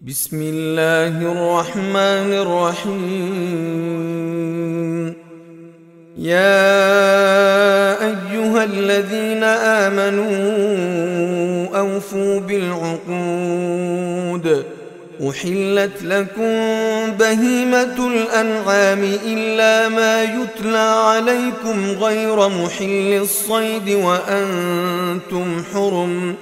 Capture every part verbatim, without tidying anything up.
بسم الله الرحمن الرحيم. يا أيها الذين آمنوا أوفوا بالعقود، أحلت لكم بهيمة الأنعام إلا ما يتلى عليكم غير محل الصيد وأنتم حرم،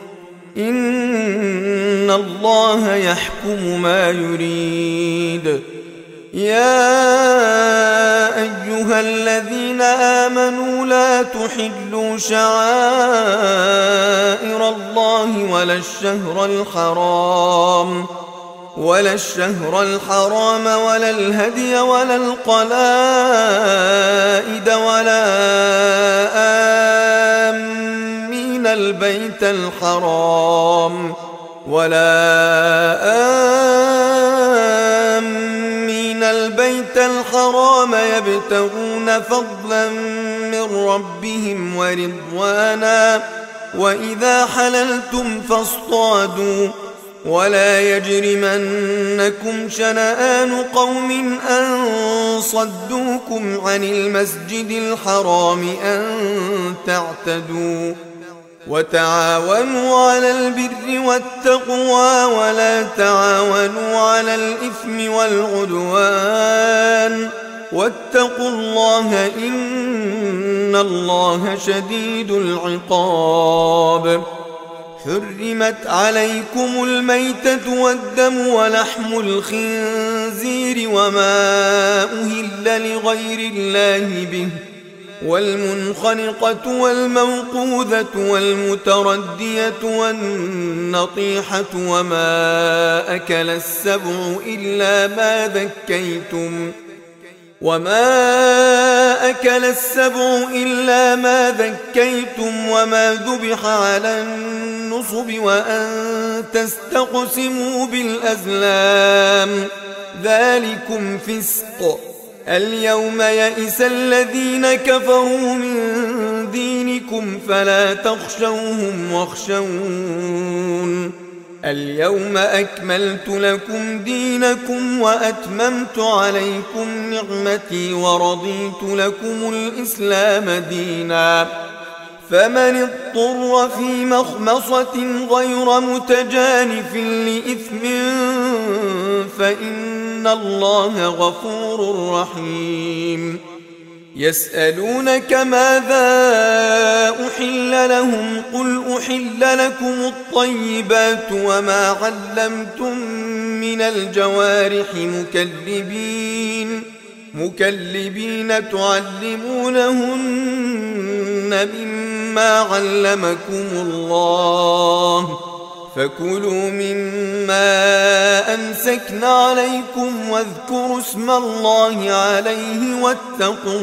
إن الله يحكم ما يريد. يا أيها الذين آمنوا لا تحلوا شعائر الله ولا الشهر الحرام ولا الشهر الحرام ولا الهدي ولا القلائد ولا آمين البيت الحرام ولا آمين البيت الحرام يبتغون فضلا من ربهم ورضوانا، وإذا حللتم فاصطادوا، ولا يجرمنكم شنآن قوم أن صدوكم عن المسجد الحرام أن تعتدوا، وتعاونوا على البر والتقوى ولا تعاونوا على الإثم والعدوان، واتقوا الله إن الله شديد العقاب. حرمت عليكم الميتة والدم ولحم الخنزير وما أهل لغير الله به، والمنخنقة والموقوذة والمتردية والنطيحة وما أكل السبع إلا ما ذكيتم وما أكل السبع إلا ما ذكيتم وما ذبح على النصب وأن تستقسموا بالأزلام، ذلكم فسق. اليوم يئس الذين كفروا من دينكم فلا تخشوهم واخشون. اليوم أكملت لكم دينكم وأتممت عليكم نعمتي ورضيت لكم الإسلام دينا، فمن اضطر في مخمصة غير متجانف لإثم فإن الله غفور رحيم. يسألونك ماذا أحل لهم، قل أحل لكم الطيبات وما علمتم من الجوارح مكلبين مكلبين تعلمونهن مما علمكم الله، فكلوا مما أمسكن عليكم واذكروا اسم الله عليه واتقوا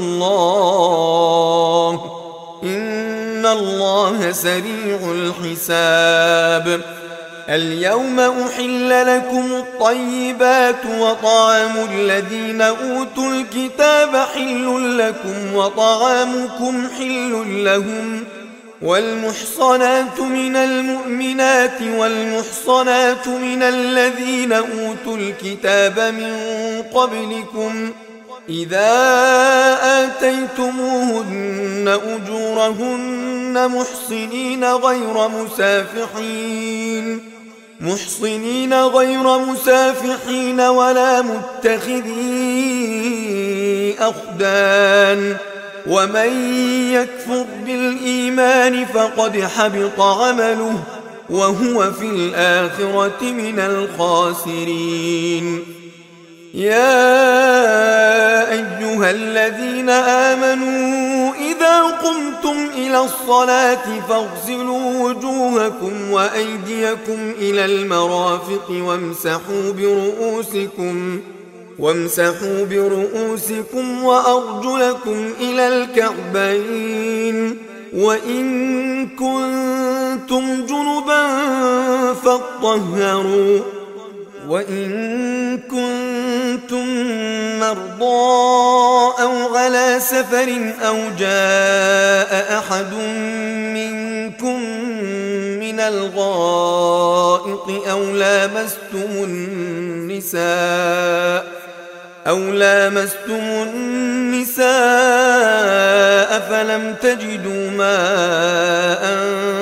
الله إن الله سريع الحساب. اليوم أحل لكم الطيبات وطعام الذين أوتوا الكتاب حل لكم وطعامكم حل لهم، والمحصنات من المؤمنات والمحصنات من الذين أوتوا الكتاب من قبلكم إذا آتيتموهن أجورهن محصنين غير مسافحين محصنين غير مسافحين ولا متخذي أخدان، ومن يكفر بالإيمان فقد حبط عمله وهو في الآخرة من الخاسرين. يا أيها الذين آمنوا إذا قمتم إلى الصلاة فاغسلوا وجوهكم وأيديكم إلى المرافق وامسحوا برؤوسكم وامسحوا برؤوسكم وأرجلكم إلى الكعبين، وإن كنتم جنبا فاطهروا، وإن كنتم مرضى أو على سفر أو جاء أحد منكم من الغائط أو لامستم النساء أو لامستم النساء فلم تجدوا ماء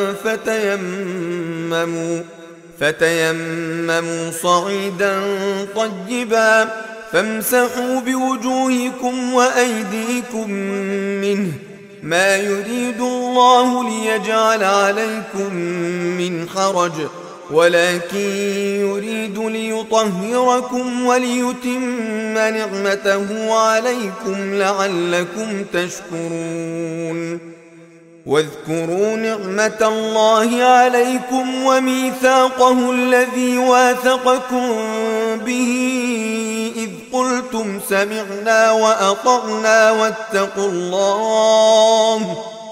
فتيمموا فتيمموا صعيدا طيبا فامسحوا بوجوهكم وأيديكم منه ما يريد الله ليجعل عليكم من حرج ولكن يريد ليطهركم وليتم نعمته عليكم لعلكم تشكرون. واذكروا نعمة الله عليكم وميثاقه الذي واثقكم به إذ قلتم سمعنا وأطعنا واتقوا الله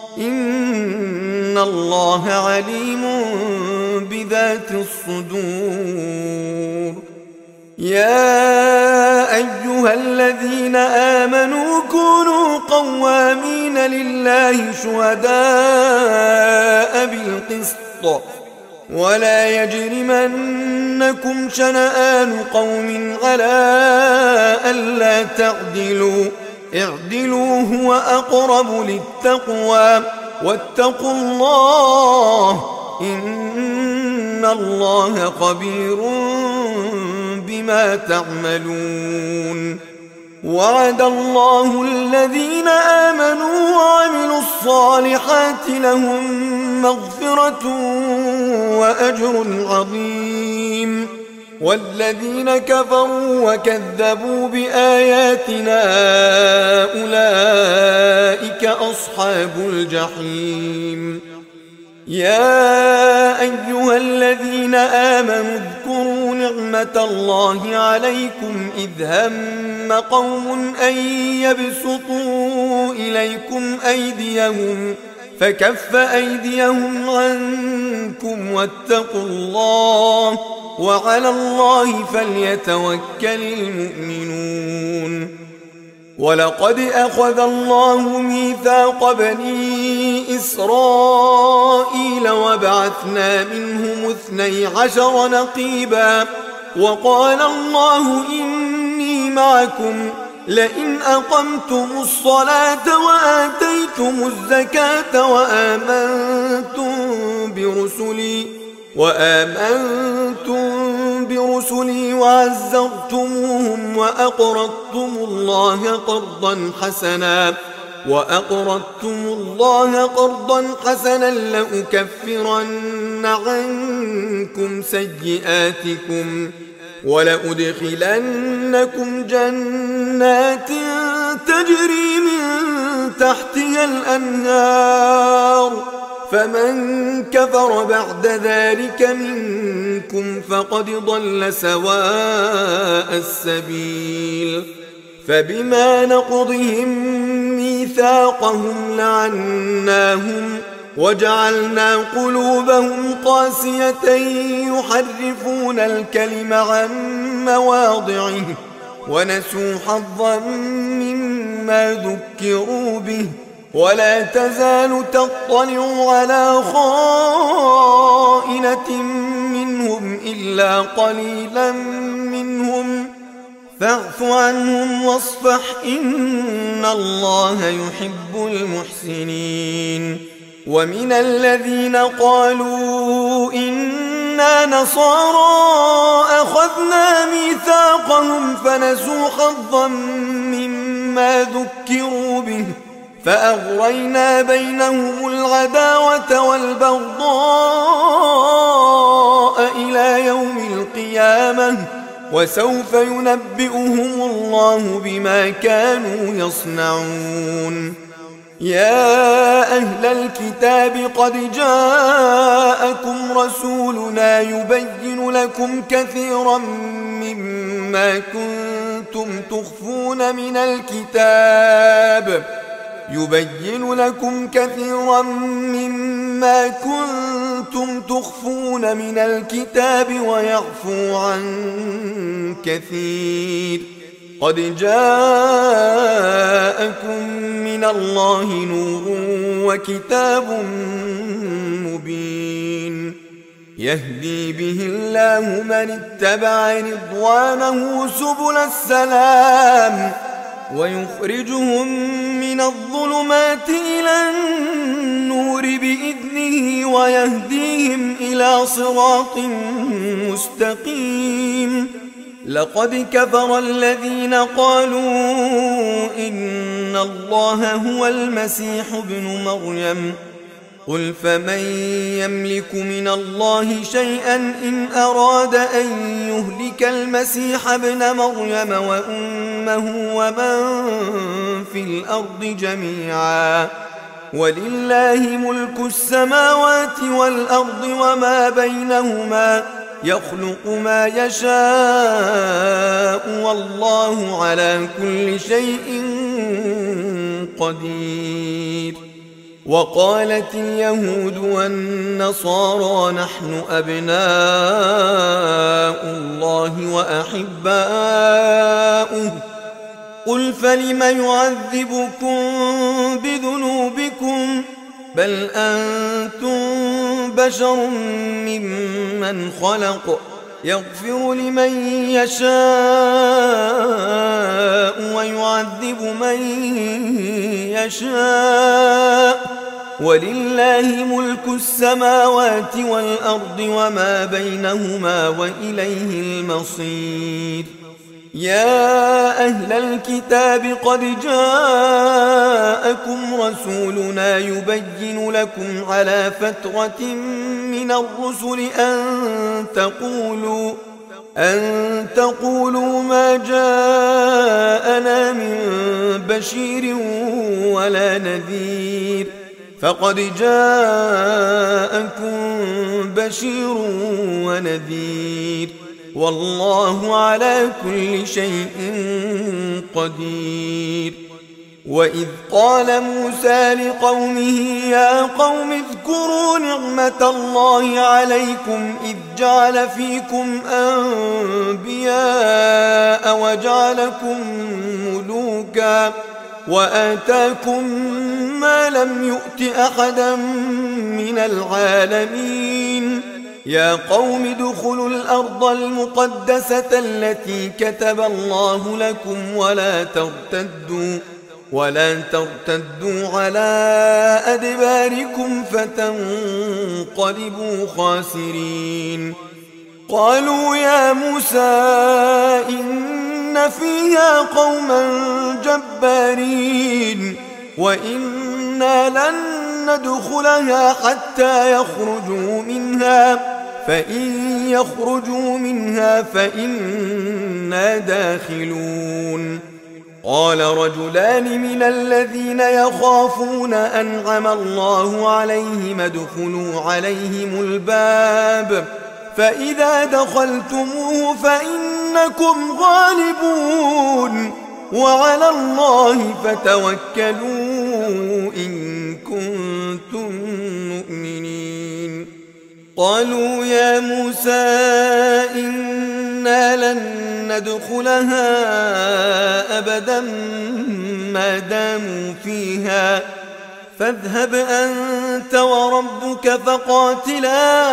إن الله عليم بذات الصدور. يا أيها الذين آمنوا كونوا قوامين لله شهداء بالقسط ولا يجرمنكم شنآن قوم على ألا تعدلوا اعدلوا هو أقرب للتقوى واتقوا الله إن الله خبير بما تعملون. وعد الله الذين آمنوا وعملوا الصالحات لهم مغفرة وأجر عظيم والذين كفروا وكذبوا بآياتنا أولئك أصحاب الجحيم. يا أيها الذين آمنوا اذكروا نعمة الله عليكم إذ هم قوم أن يبسطوا إليكم أيديهم فكف أيديهم عنكم واتقوا الله وعلى الله فليتوكل المؤمنون. ولقد أخذ الله ميثاق بني إسرائيل وبعثنا منهم اثني عشر نقيبا وقال الله إني معكم لئن أقمتم الصلاة وآتيتم الزكاة وآمنتم برسلي وآمنتم برسلي وعزرتموهم وأقرضتم الله قرضا حسنا وأقرضتم الله قرضا حسنا لأكفرن عنكم سيئاتكم ولأدخلنكم جنات تجري من تحتها الأنهار فمن كفر بعد ذلك منكم فقد ضل سواء السبيل. فبما نقضهم ميثاقهم لعناهم وجعلنا قلوبهم قاسية يحرفون الكلم عن مواضعه ونسوا حظا مما ذكروا به ولا تزال تطلع على خائنة منهم إلا قليلا منهم فاعف عنهم واصفح إن الله يحب المحسنين. ومن الذين قالوا إنا نصارى أخذنا ميثاقهم فنسوا حظا مما ذكروا به فأغرينا بينهم العداوة والبغضاء إلى يوم القيامة وسوف ينبئهم الله بما كانوا يصنعون. يا أهل الكتاب قد جاءكم رسولنا يبين لكم كثيرا مما كنتم تخفون من الكتاب يبين لكم كثيرا مما كنتم تخفون من الكتاب ويعفو عن كثير قد جاءكم من الله نور وكتاب مبين. يهدي به الله من اتبع رضوانه سبل السلام ويخرجهم من الظلمات إلى النور بإذنه ويهديهم إلى صراط مستقيم. لقد كفر الذين قالوا إن الله هو المسيح ابن مريم قل فمن يملك من الله شيئا إن أراد أن يهلك المسيح ابن مريم وأمه ومن في الأرض جميعا ولله ملك السماوات والأرض وما بينهما يخلق ما يشاء والله على كل شيء قدير. وقالت اليهود والنصارى نحن أبناء الله وأحباؤه قل فلم يعذبكم بذنوبكم بل أنتم بشر ممن خلق يغفر لمن يشاء ويعذب من يشاء ولله ملك السماوات والأرض وما بينهما وإليه المصير. يا أهل الكتاب قد جاءكم رسولنا يبين لكم على فترة من الرسل أن تقولوا أن تقولوا ما جاءنا من بشير ولا نذير فقد جاءكم بشير ونذير والله على كل شيء قدير. وإذ قال موسى لقومه يا قوم اذكروا نعمة الله عليكم إذ جعل فيكم أنبياء وجعلكم ملوكا وآتاكم ما لم يؤت أحدا من العالمين. يا قوم ادخلوا الأرض المقدسة التي كتب الله لكم ولا ترتدوا ولا ترتدوا على أدباركم فتنقلبوا خاسرين. قالوا يا موسى إن فيها قوما جبارين وإنا لن ندخلها حتى يخرجوا منها فإن يخرجوا منها فإنا داخلون. قال رجلان من الذين يخافون أنعم الله عليهم ادخلوا عليهم الباب فإذا دخلتموه فإنكم غالبون وعلى الله فتوكلوا إن كنتم مؤمنين. قالوا يا موسى إنا لن ندخلها أبدا ما داموا فيها فاذهب أنت وربك فقاتلا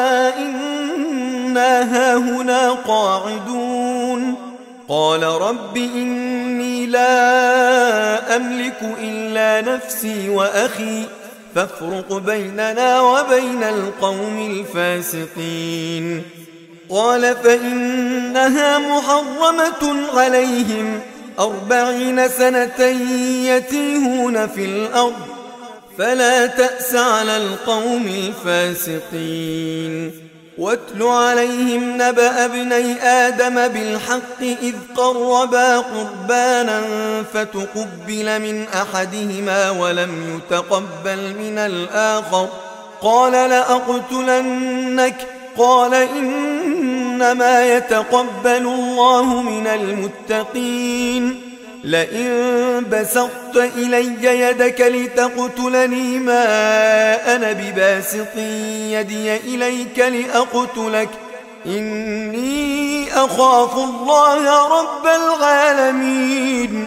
إنا هاهنا قاعدون. قال رب إني لا أملك إلا نفسي وأخي فافرق بيننا وبين القوم الفاسقين. قال فإنها محرمة عليهم أربعين سنة يتيهون في الأرض فلا تأس على القوم الفاسقين. واتل عليهم نبأ ابني آدم بالحق إذ قربا قربانا فتقبل من أحدهما ولم يتقبل من الآخر قال لأقتلنك قال إنما يتقبل الله من المتقين. لئن بسطت إلي يدك لتقتلني ما أنا بباسط يدي إليك لأقتلك إني أخاف الله رب العالمين.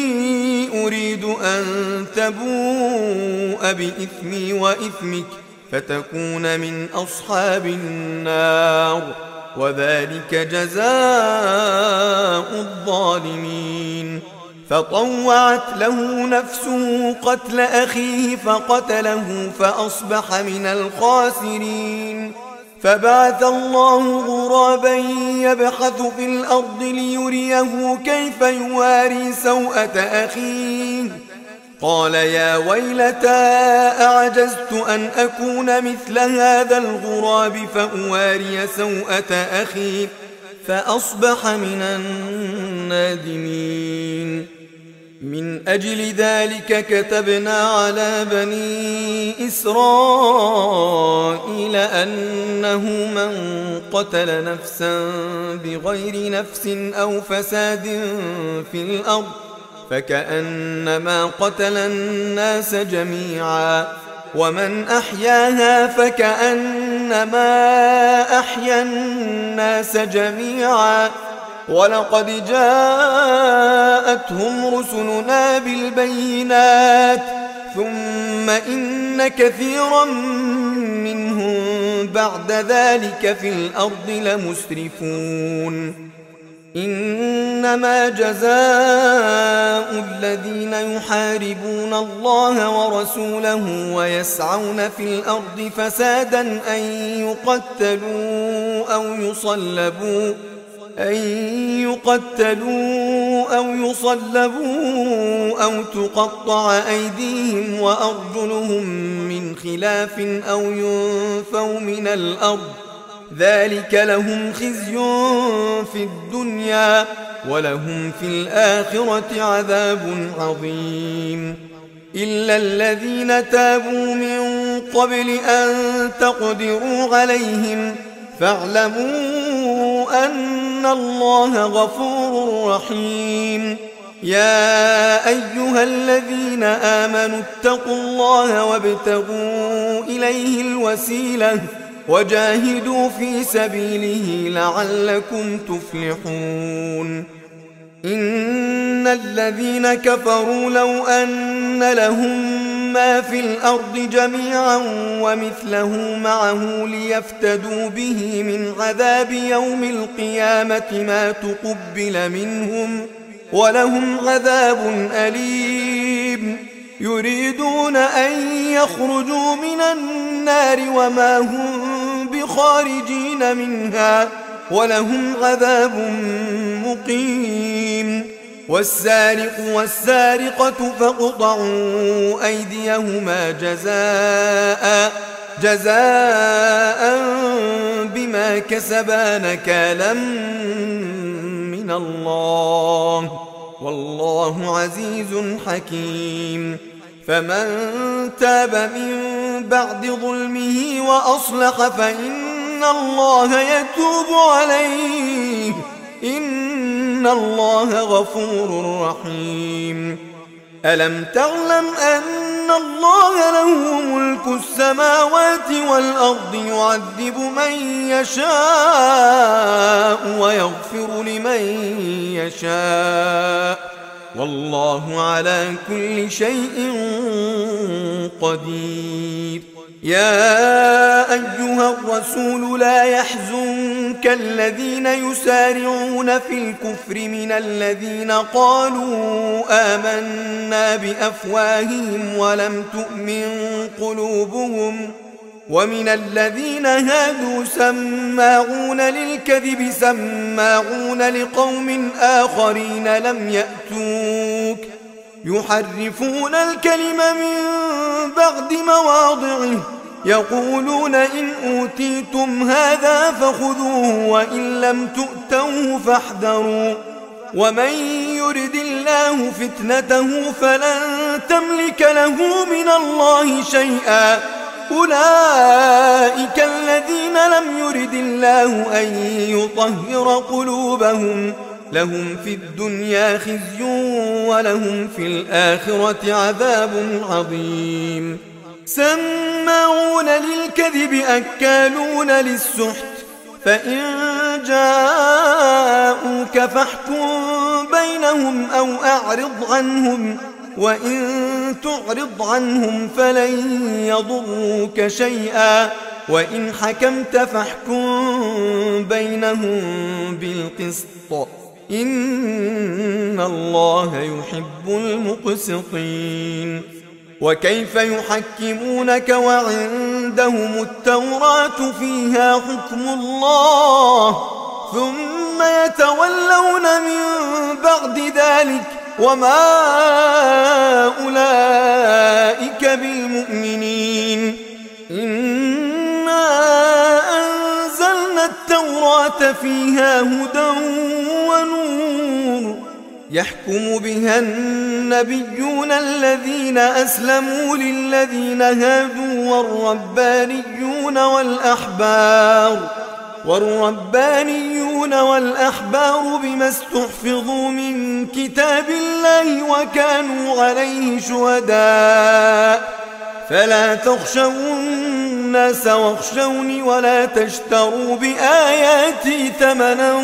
إني أريد أن تبوء بإثمي وإثمك فتكون من أصحاب النار، وذلك جزاء الظالمين. فطوعت له نفسه قتل أخيه فقتله فأصبح من الخاسرين. فبعث الله غرابا يبحث في الأرض ليريه كيف يواري سوءة أخيه، قال يا ويلتى أعجزت أن أكون مثل هذا الغراب فأواري سوءة أخي فأصبح من النادمين. من أجل ذلك كتبنا على بني إسرائيل أنه من قتل نفسا بغير نفس أو فساد في الأرض فكأنما قتل الناس جميعا، ومن أحياها فكأنما أحيا الناس جميعا. ولقد جاءتهم رسلنا بالبينات ثم إن كثيرا منهم بعد ذلك في الأرض لمسرفون. إنما جزاء الذين يحاربون الله ورسوله ويسعون في الأرض فسادا أن يقتلوا أو يصلبوا أن يقتلوا أو يصلبوا أو تقطع أيديهم وأرجلهم من خلاف أو ينفوا من الأرض، ذلك لهم خزي في الدنيا ولهم في الآخرة عذاب عظيم. إلا الذين تابوا من قبل أن تقدروا عليهم فاعلموا أن الله غفور رحيم. يا أيها الذين آمنوا اتقوا الله وابتغوا إليه الوسيلة وجاهدوا في سبيله لعلكم تفلحون. إن الذين كفروا لو أن لهم ما في الأرض جميعا ومثله معه ليفتدوا به من عذاب يوم القيامة ما تقبل منهم ولهم عذاب أليم. يريدون أن يخرجوا من النار وما هم بخارجين منها ولهم عذاب مقيم. والسارق والسارقة فاقطعوا أيديهما جزاء جزاء بما كسبا نكالا من الله والله عزيز حكيم. فمن تاب من بعد ظلمه وأصلح فإن الله يتوب عليه إن الله غفور رحيم. ألم تعلم أن الله له ملك السماوات والأرض يعذب من يشاء ويغفر لمن يشاء والله على كل شيء قدير. يا أيها الرسول لا يحزنك الذين يسارعون في الكفر من الذين قالوا آمنا بأفواههم ولم تؤمن قلوبهم ومن الذين هادوا سماعون للكذب سماعون لقوم آخرين لم يأتوك يحرفون الكلم من بعد مواضعه يقولون إن أوتيتم هذا فخذوه وإن لم تؤتوه فاحذروا ومن يرد الله فتنته فلن تملك له من الله شيئا أولئك الذين لم يرد الله أن يطهر قلوبهم لهم في الدنيا خزي ولهم في الآخرة عذاب عظيم. سماعون للكذب أكالون للسحت فإن جاءوك فاحكم بينهم أو أعرض عنهم وإن تعرض عنهم فلن يضروك شيئا وإن حكمت فاحكم بينهم بالقسط إن الله يحب المقسطين. وكيف يحكمونك وعندهم التوراة فيها حكم الله ثم يتولون من بعد ذلك وما أولئك بالمؤمنين. إنا أنزلنا التوراة فيها هدى ونور يحكم بها النبيون الذين أسلموا للذين هادوا والربانيون والأحبار والربانيون والأحبار بما استحفظوا من كتاب الله وكانوا عليه شهداء فلا تخشوا الناس واخشوني ولا تشتروا بآياتي ثمنا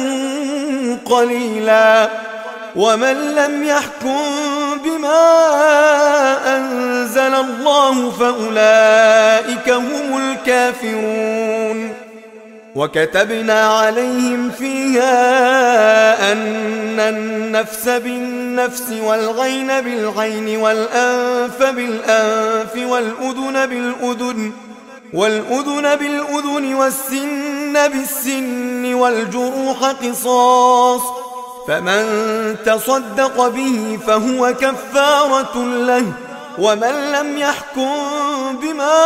قليلا ومن لم يحكم بما أنزل الله فأولئك هم الكافرون. وكتبنا عليهم فيها أن النفس بالنفس والعين بالعين والأنف بالأنف والأذن بالأذن والأذن بالأذن والسن بالسن والجروح قصاص فمن تصدق به فهو كفارة له ومن لم يحكم بما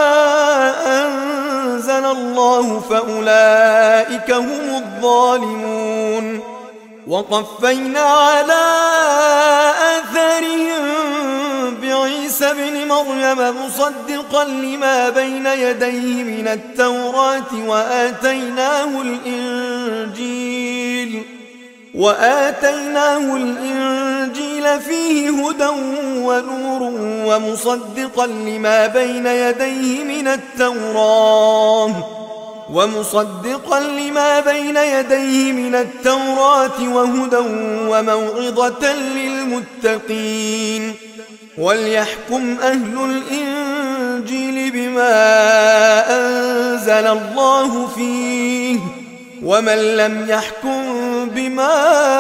أنزل الله فأولئك هم الظالمون. وقفينا على آثارهم بعيسى بن مريم مصدقا لما بين يديه من التوراة وآتيناه الإنجيل وآتيناه الإنجيل فيه هدى ونور ومصدقا لما بين يديه من التوراة ومصدقا لما بين يديه من التوراة وهدى وموعظة للمتقين. وليحكم أهل الإنجيل بما أنزل الله فيه ومن لم يحكم بما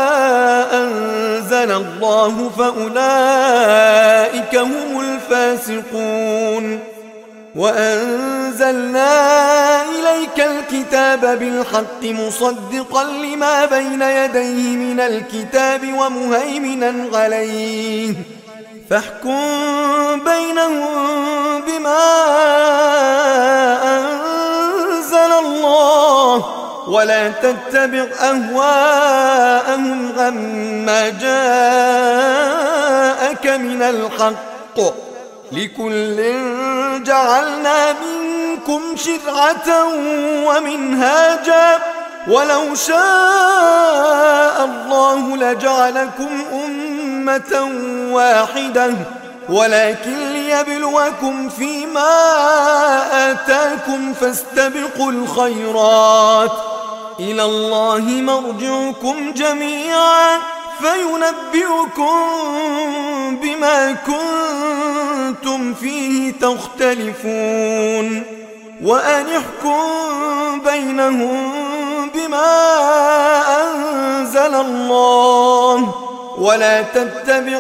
أنزل الله فأولئك هم الفاسقون. وأنزلنا إليك الكتاب بالحق مصدقا لما بين يديه من الكتاب ومهيمنا عليه فاحكم بينهم بما أنزل الله ولا تتبع أهواءهم عما جاءك من الحق لكل جعلنا منكم شرعة ومنهاجا ولو شاء الله لجعلكم أمة واحدة ولكن ليبلوكم فيما آتاكم فاستبقوا الخيرات إلى الله مرجعكم جميعا فينبئكم بما كنتم فيه تختلفون. وأن احكم بينهم بما أنزل الله ولا تتبع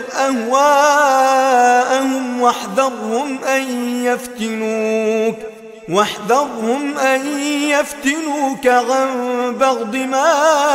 أهواءهم واحذرهم أن يفتنوك واحذرهم أن يفتنوك عن بعض ما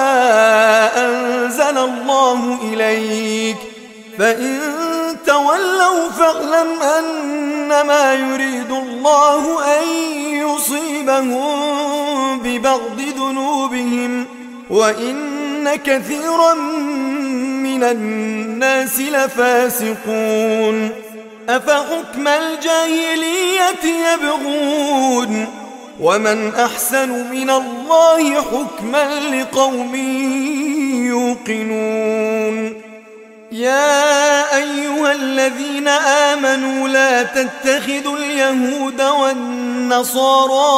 أنزل الله إليك فإن تولوا فاعلم أنما يريد الله أن يصيبهم ببعض ذنوبهم وإن كثيرا من الناس لفاسقون. أفحكم الجاهلية يبغون ومن أحسن من الله حكما لقوم يوقنون. يا أيها الذين آمنوا لا تتخذوا اليهود والنصارى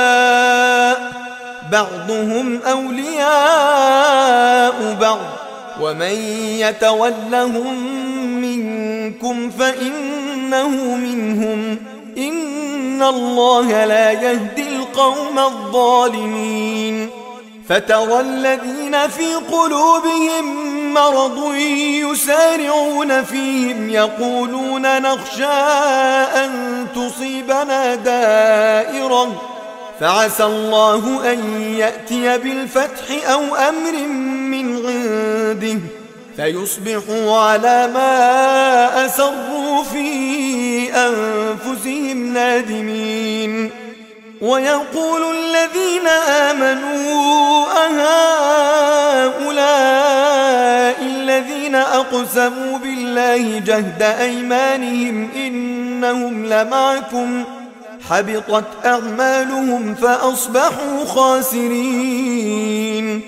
أولياء بعضهم أولياء بعض ومن يتولهم منكم فإنه منهم إن الله لا يهدي القوم الظالمين فترى الذين في قلوبهم مرض يسارعون فيهم يقولون نخشى أن تصيبنا دائرة فعسى الله أن يأتي بالفتح أو أمر من عنده فيصبحوا على ما أسروا في أنفسهم نادمين ويقول الذين آمنوا أهؤلاء الذين أقسموا بالله جهد أيمانهم إنهم لمعكم حبطت أعمالهم فأصبحوا خاسرين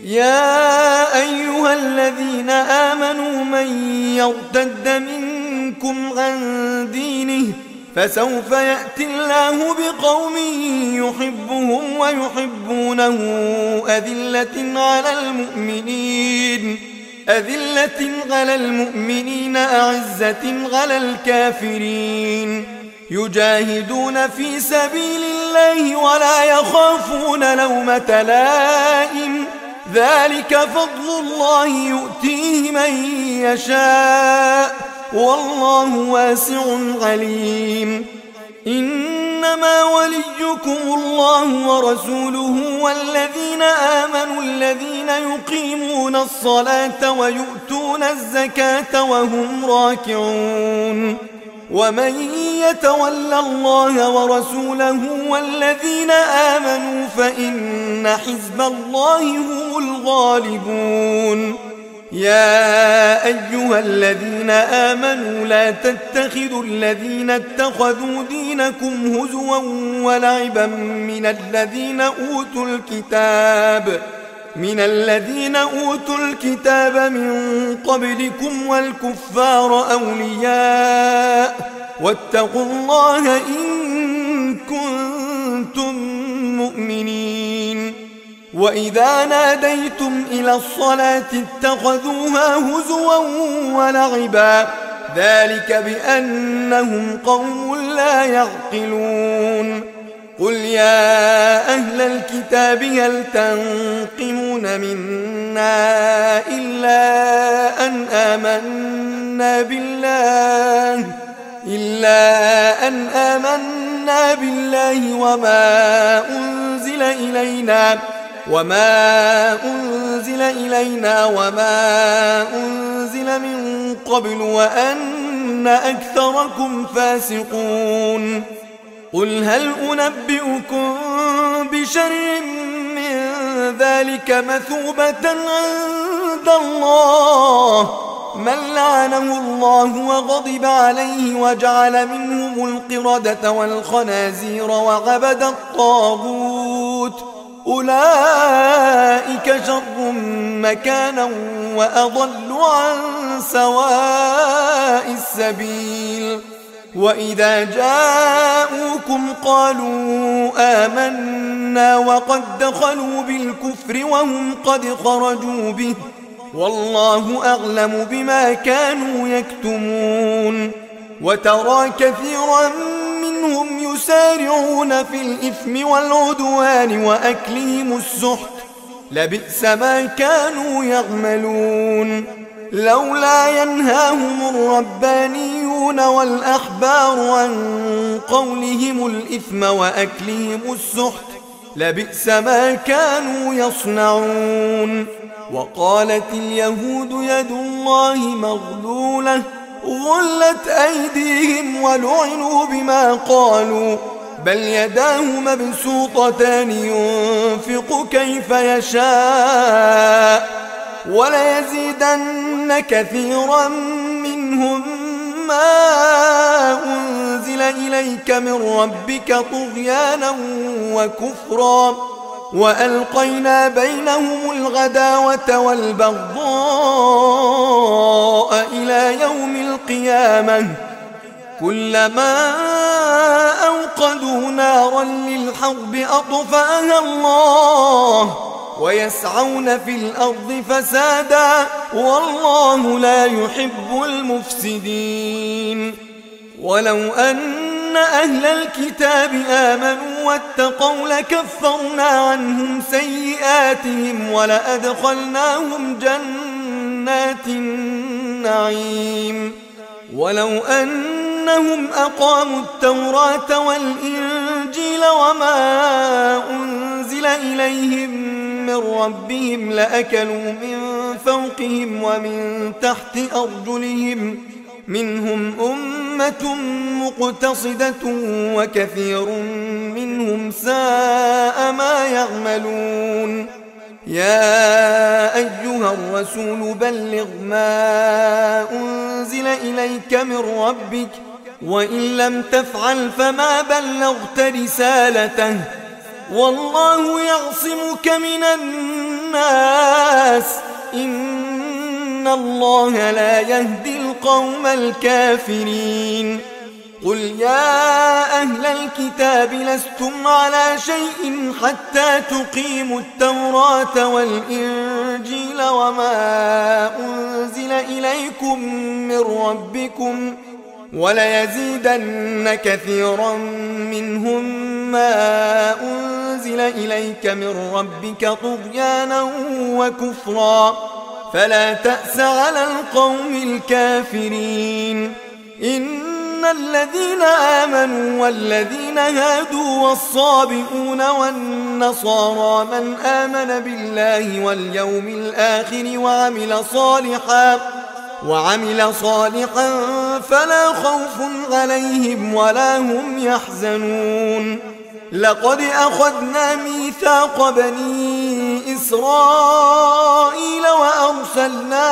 يا أيها الذين آمنوا من يرتد منكم عن دينه فسوف يأتي الله بقوم يحبهم ويحبونه أذلة على المؤمنين أذلة على المؤمنين أعزة على الكافرين يجاهدون في سبيل الله ولا يخافون لومة لائم ذلك فضل الله يؤتيه من يشاء والله واسع عليم إنما وليكم الله ورسوله والذين آمنوا الذين يقيمون الصلاة ويؤتون الزكاة وهم راكعون ومن يتولى الله ورسوله والذين آمنوا فإن حزب الله هم الغالبون يا أيها الذين آمنوا لا تتخذوا الذين اتخذوا دينكم هزوا ولعبا من الذين أوتوا الكتاب من الذين أوتوا الكتاب من قبلكم والكفار أولياء واتقوا الله إن كنتم مؤمنين وإذا ناديتم إلى الصلاة اتخذوها هزوا ولعبا ذلك بأنهم قوم لا يعقلون قل يا أهل الكتاب هل تنقمون منا إلا أن آمنا بالله إلا أن آمنا بالله وما أنزل إلينا وما أنزل إلينا وما أنزل من قبل وأن أكثركم فاسقون قل هل أنبئكم بشر من ذلك مثوبة عند الله من لعنه الله وغضب عليه وجعل منهم القردة والخنازير وعبد الطاغوت أولئك شر مكانا وأضل عن سواء السبيل وإذا جاءوكم قالوا آمنا وقد دخلوا بالكفر وهم قد خرجوا به والله أعلم بما كانوا يكتمون وترى كثيرا منهم يسارعون في الإثم والعدوان وأكلهم السحت لبئس ما كانوا يعملون لولا ينهاهم الربانيون والأحبار عن قولهم الإثم وأكلهم السحت لبئس ما كانوا يصنعون وقالت اليهود يد الله مغلولة غلت أيديهم ولعنوا بما قالوا بل يداه مبسوطتان ينفق كيف يشاء وليزيدن كثيرا منهم ما أنزل إليك من ربك طغيانا وكفرا وألقينا بينهم العداوة والبغضاء إلى يوم القيامة كلما أوقدوا نارا للحرب أطفأها الله ويسعون في الأرض فسادا والله لا يحب المفسدين. ولو أن أهل الكتاب آمنوا واتقوا لكفرنا عنهم سيئاتهم ولأدخلناهم جنات النعيم. ولو أنهم أقاموا التوراة والإنجيل وما أنزل إليهم من ربهم لأكلوا من فوقهم ومن تحت أرجلهم منهم أمة مقتصدة وكثير منهم ساء ما يعملون. يا أيها الرسول بلغ ما أنزل إليك من ربك وإن لم تفعل فما بلغت رسالته والله يعصمك من الناس إن الله لا يهدي القوم الكافرين. قل يا أهل الكتاب لستم على شيء حتى تقيموا التوراة والإنجيل وما أنزل إليكم من ربكم وليزيدن كثيرا منهم ما أنزل إليك من ربك طغيانا وكفرا فلا تأس على القوم الكافرين. إن الذين آمنوا والذين هادوا والصابئون والنصارى من آمن بالله واليوم الآخر وعمل صالحا وعمل صالحا فلا خوف عليهم ولا هم يحزنون. لقد أخذنا ميثاق بني إسرائيل وأرسلنا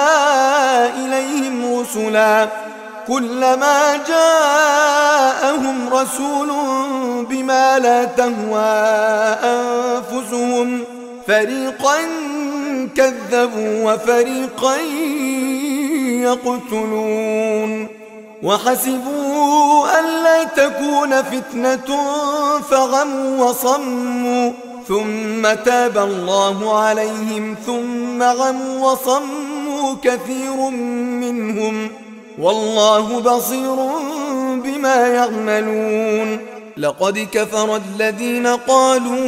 إليهم رسلا كلما جاءهم رسول بما لا تهوى أنفسهم فريقا كذبوا وفريقا يقتلون. وحسبوا ألا تكون فتنة فغموا وصموا ثم تاب الله عليهم ثم غموا وصموا كثير منهم والله بصير بما يعملون. لقد كفر الذين قالوا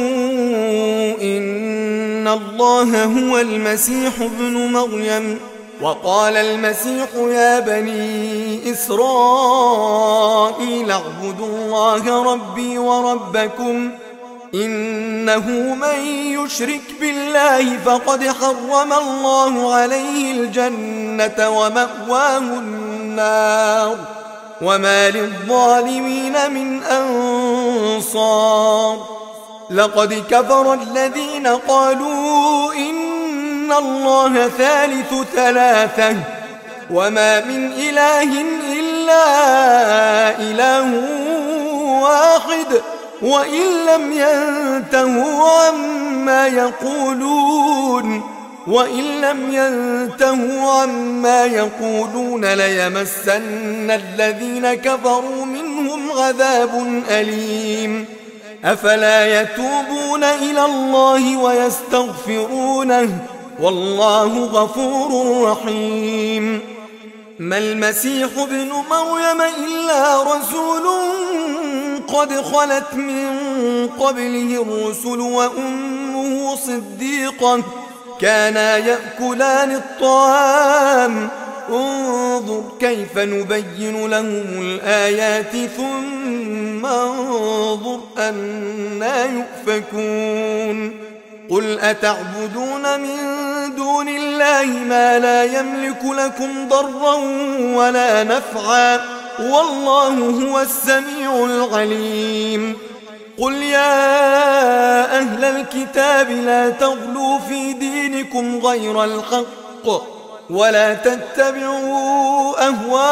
إن الله هو المسيح ابن مريم وقال المسيح يا بني إسرائيل اعبدوا الله ربي وربكم إنه من يشرك بالله فقد حرم الله عليه الجنة ومأواه النار وما للظالمين من أنصار. لقد كفر الذين قالوا إن الله ثالث ثلاثة وما من إله إلا إله واحد وإن لم ينتهوا عما يقولون وإن لم ينتهوا عما يقولون ليمسن الذين كفروا منهم عذاب أليم. أفلا يتوبون إلى الله ويستغفرونه والله غفور رحيم. ما المسيح ابن مريم إلا رسول قد خلت من قبله الرسل وأمه صديقة كانا يأكلان الطعام انظر كيف نبين لهم الآيات ثم انظر أنا يؤفكون. قل أتعبدون من دون الله ما لا يملك لكم ضرا ولا نفعا والله هو السميع العليم. قل يا أهل الكتاب لا تغلوا في دينكم غير الحق ولا تتبعوا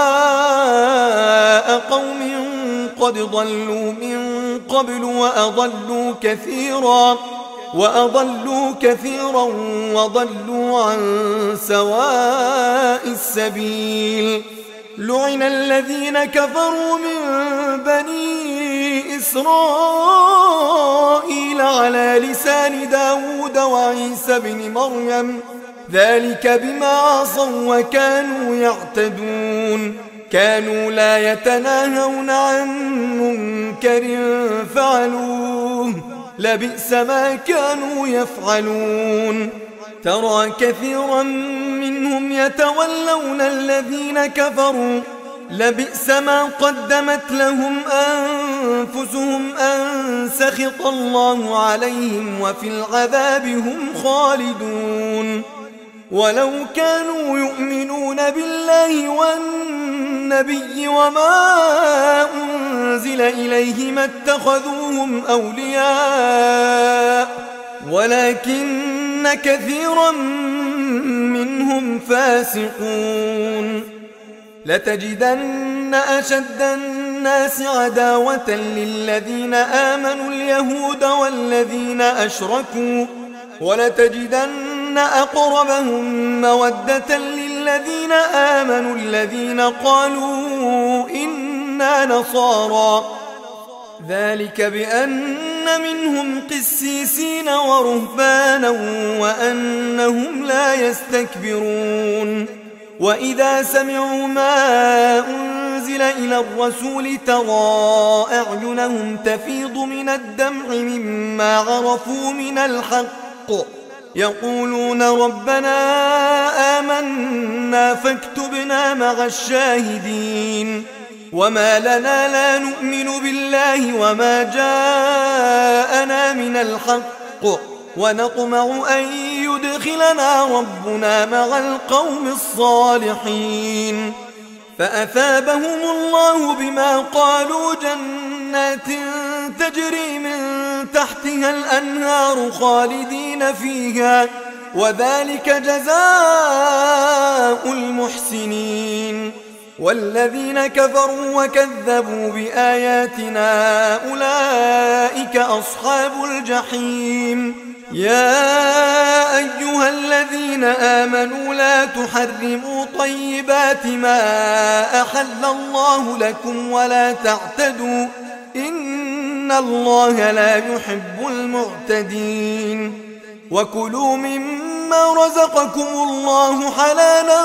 أهواء قوم قد ضلوا من قبل وأضلوا كثيرا وأضلوا كثيرا وضلوا عن سواء السبيل. لعن الذين كفروا من بني إسرائيل على لسان داود وعيسى بن مريم ذلك بما عصوا وكانوا يعتدون كانوا لا يتناهون عن منكر فعلوه لبئس ما كانوا يفعلون ترى كثيرا منهم يتولون الذين كفروا لبئس ما قدمت لهم أنفسهم أن سخط الله عليهم وفي العذاب هم خالدون ولو كانوا يؤمنون بالله والنبي وما أنزل إليه ما اتخذوهم أولياء ولكن كثيرا منهم فاسقون لتجدن أشد الناس عداوة للذين آمنوا اليهود والذين أشركوا ولتجدن أقربهم مودة للذين آمنوا الذين قالوا إنا نصارى ذلك بأن منهم قسيسين ورهبانا وأنهم لا يستكبرون وإذا سمعوا ما أنزل إلى الرسول ترى أعينهم تفيض من الدمع مما عرفوا من الحق يقولون ربنا آمنا فاكتبنا مع الشاهدين وما لنا لا نؤمن بالله وما جاءنا من الحق ونطمع أن يدخلنا ربنا مع القوم الصالحين فأثابهم الله بما قالوا جنات تجري من تحتها الأنهار خالدين فيها وذلك جزاء المحسنين والذين كفروا وكذبوا بآياتنا أولئك أصحاب الجحيم يا أيها الذين آمنوا لا تحرموا طيبات ما أحل الله لكم ولا تعتدوا إن الله لا يحب المعتدين وكلوا مما رزقكم الله حلالا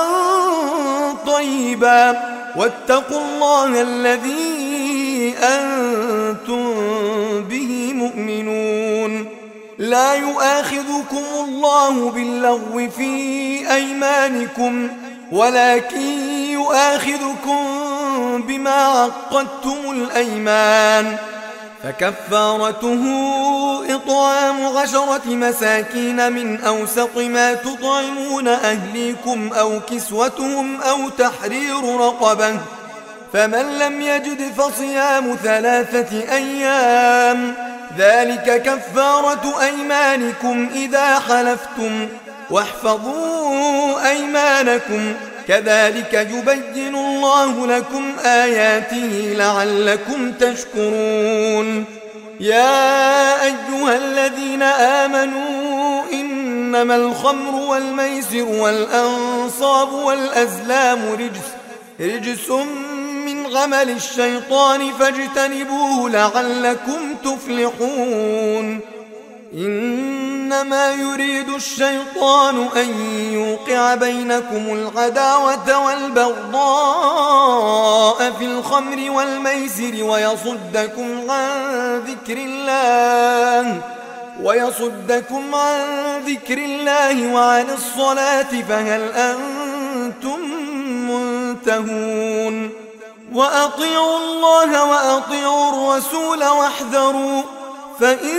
طيبا واتقوا الله الذي أنتم به مؤمنون لا يؤاخذكم الله باللغو في أيمانكم ولكن يؤاخذكم بما عقدتم الأيمان فكفارته إطعام عشرة مساكين من أوسط ما تطعمون أهليكم أو كسوتهم أو تحرير رقبة فمن لم يجد فصيام ثلاثة أيام ذلك كفارة أيمانكم إذا حلفتم واحفظوا أيمانكم كذلك يبين الله لكم آياته لعلكم تشكرون يا أيها الذين آمنوا إنما الخمر والميسر والأنصاب والأزلام رجس رجس من عمل الشيطان فاجتنبوه لعلكم تفلحون إنما يريد الشيطان أن يوقع بينكم العداوة والبغضاء في الخمر والميسر ويصدكم عن ذكر الله ويصدكم عن ذكر الله وعن الصلاة فهل أنتم منتهون وأطيعوا الله وأطيعوا الرسول واحذروا فإن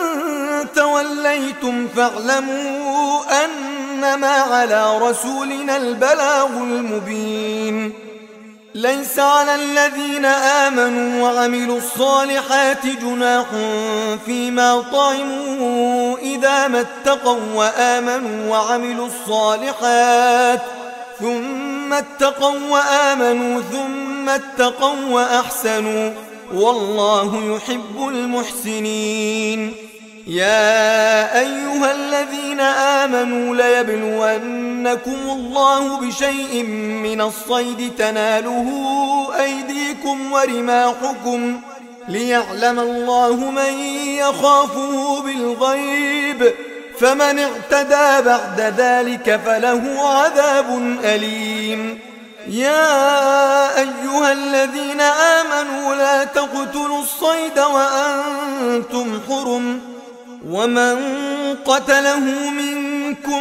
توليتم فاعلموا أنما على رسولنا البلاغ المبين ليس على الذين آمنوا وعملوا الصالحات جناح فيما طعموا إذا ما اتقوا وآمنوا وعملوا الصالحات ثم اتقوا وآمنوا ثم اتقوا وأحسنوا والله يحب المحسنين يا أيها الذين آمنوا ليبلونكم الله بشيء من الصيد تناله أيديكم ورماحكم ليعلم الله من يخافه بالغيب فمن اعتدى بعد ذلك فله عذاب أليم. يا أيها الذين آمنوا لا تقتلوا الصيد وأنتم حرم ومن قتله منكم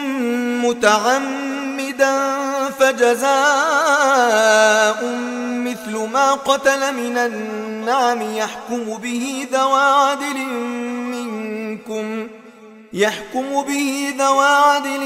متعمدا فجزاء مثل ما قتل من النعم يحكم به ذوى عدل منكم يحكم به ذوى عدل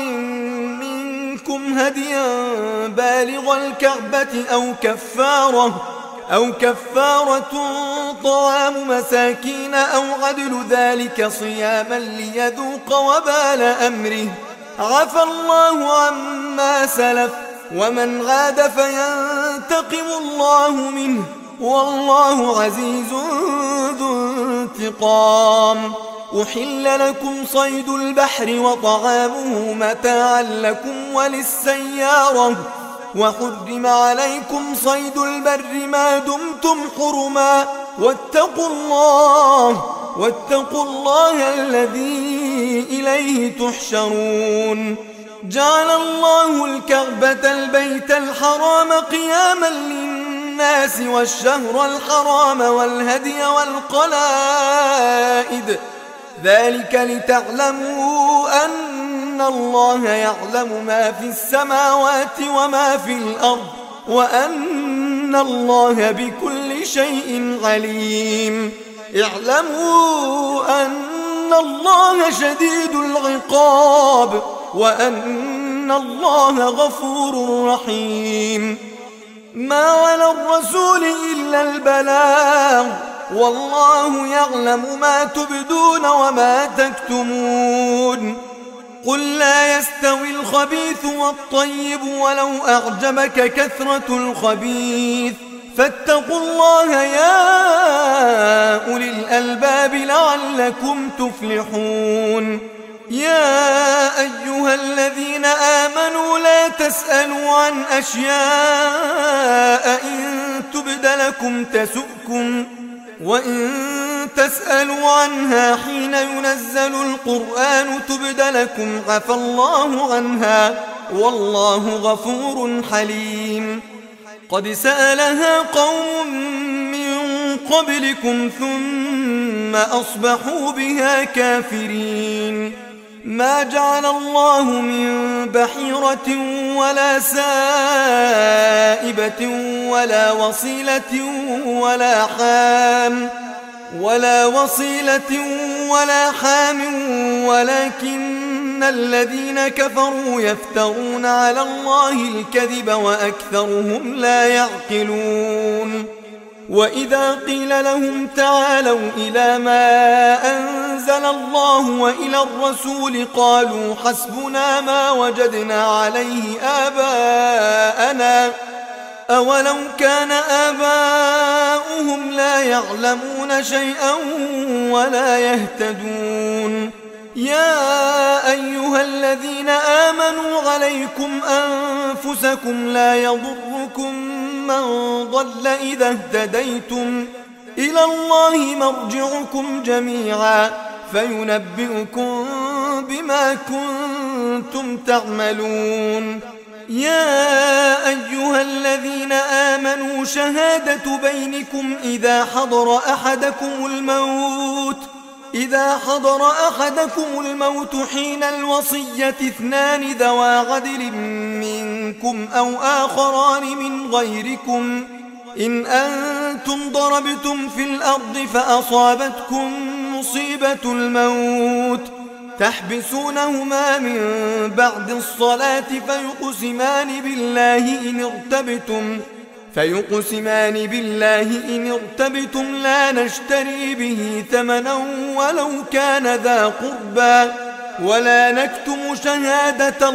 منكم هديا بالغ الكعبة أو كفارة أو كفارة طعام مساكين أو عدل ذلك صياما ليذوق وبال أمره عفى الله عما سلف ومن عاد فينتقم الله منه والله عزيز ذو انتقام. أحل لكم صيد البحر وطعامه متاعا لكم وللسيارة وحرم عليكم صيد البر ما دمتم حرما واتقوا الله واتقوا الله الذي إليه تحشرون. جعل الله الكعبة البيت الحرام قياما للناس والشهر الحرام والهدي والقلائد ذلك لتعلموا أن الله يعلم ما في السماوات وما في الأرض وأن الله بكل شيء عليم. اعلموا أن الله شديد العقاب وأن الله غفور رحيم. ما على الرسول إلا البلاغ والله يعلم ما تبدون وما تكتمون. قل لا يستوي الخبيث والطيب ولو أعجبك كثرة الخبيث فاتقوا الله يا أولي الألباب لعلكم تفلحون. يا أيها الذين آمنوا لا تسألوا عن أشياء إن تبد لكم تسؤكم وإن تسألوا عنها حين ينزل القرآن تبد لكم عفى الله عنها والله غفور حليم. قد سألها قوم من قبلكم ثم أصبحوا بها كافرين. ما جعل الله من بحيرة ولا سائبة ولا وصيلة ولا حام ولا وصيلة ولا حام ولكن الذين كفروا يفترون على الله الكذب وأكثرهم لا يعقلون. وإذا قيل لهم تعالوا إلى ما أنزل الله وإلى الرسول قالوا حسبنا ما وجدنا عليه آباءنا أولو كان آباؤهم لا يعلمون شيئا ولا يهتدون. يا أيها الذين آمنوا عليكم أنفسكم لا يضركم من ضل إذا اهتديتم إلى الله مرجعكم جميعا فينبئكم بما كنتم تعملون. يا أيها الذين آمنوا شهادة بينكم إذا حضر أحدكم الموت إذا حضر أحدكم الموت حين الوصية اثنان ذوى عدل منكم أو آخران من غيركم إن أنتم ضربتم في الأرض فأصابتكم مصيبة الموت تحبسونهما من بعد الصلاة فيقسمان بالله إن ارتبتم فيقسمان بالله إن ارتبتم لا نشتري به ثمنا ولو كان ذا قربى ولا نكتم شهادة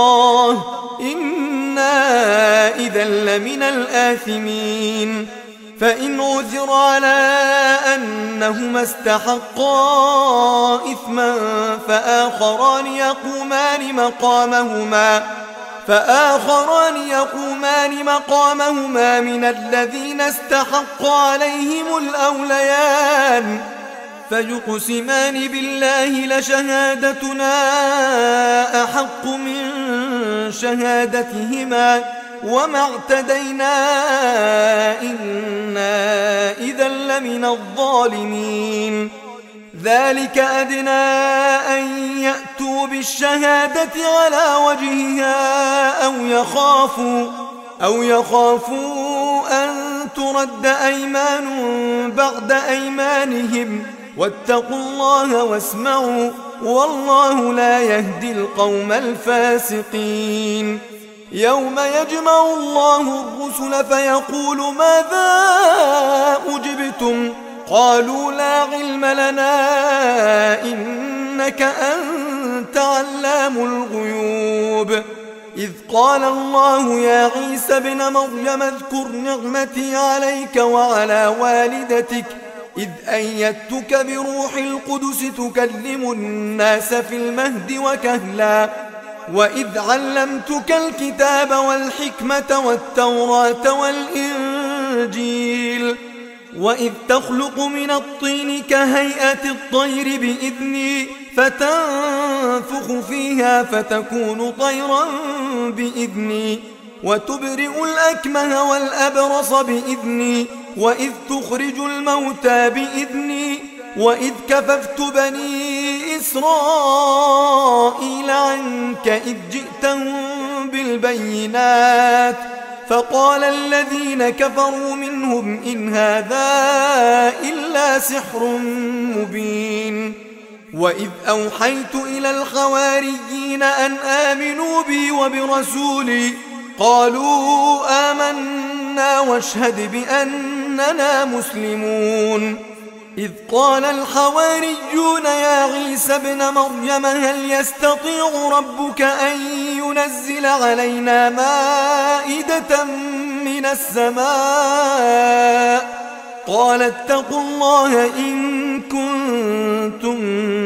الله إنا إذا لمن الآثمين. فإن عثر على أنهما استحقا إثما فآخران يقومان مقامهما فآخران يقومان مقامهما من الذين استحق عليهم الأوليان فيقسمان بالله لشهادتنا أحق من شهادتهما وما اعتدينا إنا إذا لمن الظالمين. ذلك أدنى أن يأتوا بالشهادة على وجهها أو يخافوا أو يخافوا أن ترد أيمان بعد أيمانهم واتقوا الله واسمعوا والله لا يهدي القوم الفاسقين. يوم يجمع الله الرسل فيقول ماذا أجبتم قالوا لا علم لنا إنك أنت علام الغيوب. إذ قال الله يا عيسى ابن مريم اذكر نعمتي عليك وعلى والدتك إذ أيدتك بروح القدس تكلم الناس في المهد وكهلا وإذ علمتك الكتاب والحكمة والتوراة والإنجيل وإذ تخلق من الطين كهيئة الطير بإذني فتنفخ فيها فتكون طيرا بإذني وتبرئ الأكمه والأبرص بإذني وإذ تخرج الموتى بإذني وإذ كففت بني إسرائيل عنك إذ جئتهم بالبينات فقال الذين كفروا منهم إن هذا إلا سحر مبين. وإذ أوحيت إلى الحواريين أن آمنوا بي وبرسولي قالوا آمنا واشهد بأننا مسلمون. إذ قال الحواريون يا عيسى ابن مريم هل يستطيع ربك أن ينزل علينا مائدة من السماء قال اتقوا الله إن كنتم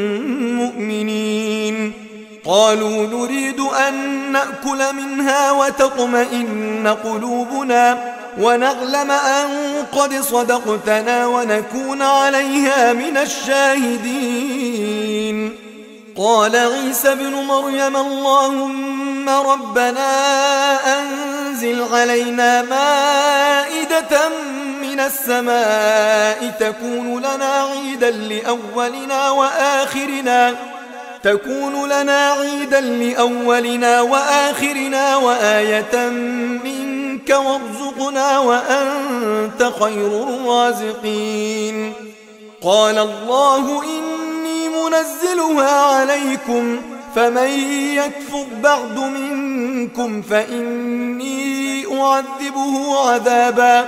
مؤمنين. قالوا نريد أن نأكل منها وتطمئن قلوبنا ونعلم أن قد صدقتنا ونكون عليها من الشاهدين. قال عيسى ابن مريم اللهم ربنا أنزل علينا مائدة من السماء تكون لنا عيدا لأولنا وآخرنا تكون لنا عيدا لأولنا وآخرنا وآية منك وارزقنا وأنت خير الرازقين. قال الله إني منزلها عليكم فمن يكفر بعد منكم فإني أعذبه عذابا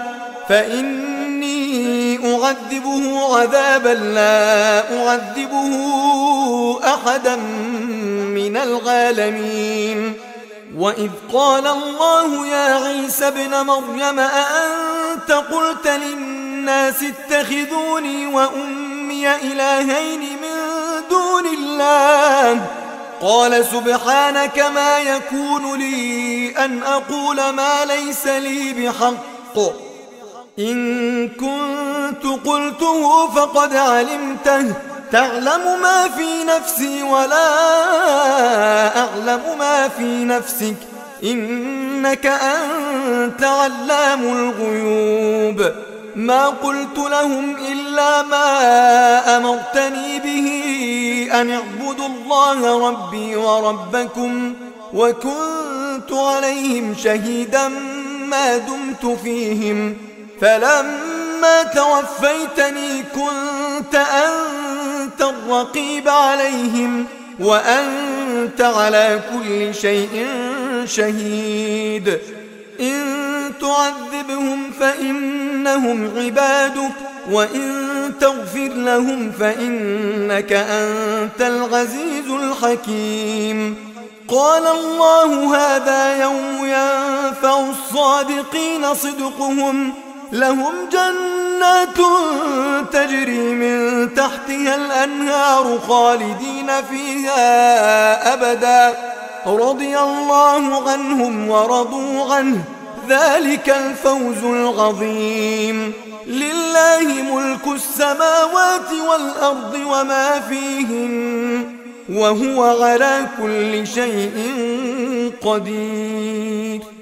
فإني أعذبه عذابا لا أعذبه أحدا من العالمين. وإذ قال الله يا عيسى ابن مريم أأنت قلت للناس اتخذوني وأمي إلهين من دون الله قال سبحانك ما يكون لي أن أقول ما ليس لي بحق إن كنت قلته فقد علمته تعلم ما في نفسي ولا أعلم ما في نفسك إنك أنت علام الغيوب. ما قلت لهم إلا ما أمرتني به أن اعبدوا الله ربي وربكم وكنت عليهم شهيدا ما دمت فيهم فلما توفيتني كنت أنت الرقيب عليهم وأنت على كل شيء شهيد. إن تعذبهم فإنهم عبادك وإن تغفر لهم فإنك أنت العزيز الحكيم. قال الله هذا يوم ينفع الصادقين صدقهم لهم جنات تجري من تحتها الأنهار خالدين فيها أبدا رضي الله عنهم ورضوا عنه ذلك الفوز العظيم لله ملك السماوات والأرض وما فيهن وهو على كل شيء قدير